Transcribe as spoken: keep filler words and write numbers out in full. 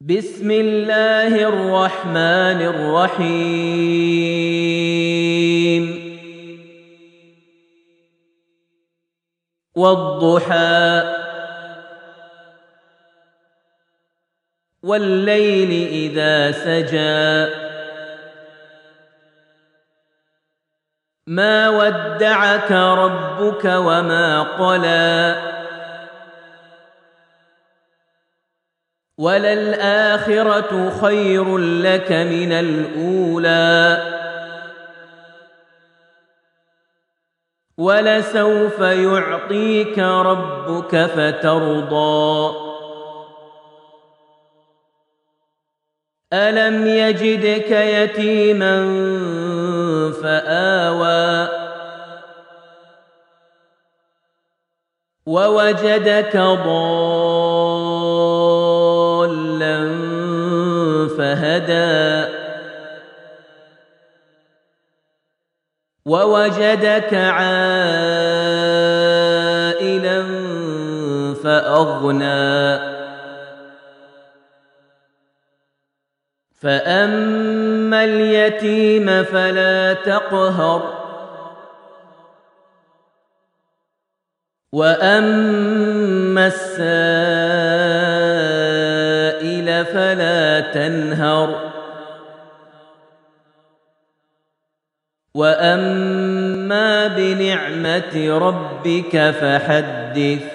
بسم الله الرحمن الرحيم والضحى والليل إذا سجى ما ودعك ربك وما قلى وللآخرة خير لك من الأولى ولسوف يعطيك ربك فترضى ألم يجدك يتيما فآوى ووجدك ضالا فهدى ووجدك عائلا فأغنى فأما اليتيم فلا تقهر وأما السائل فلا تنهر وأما بنعمة ربك فحدث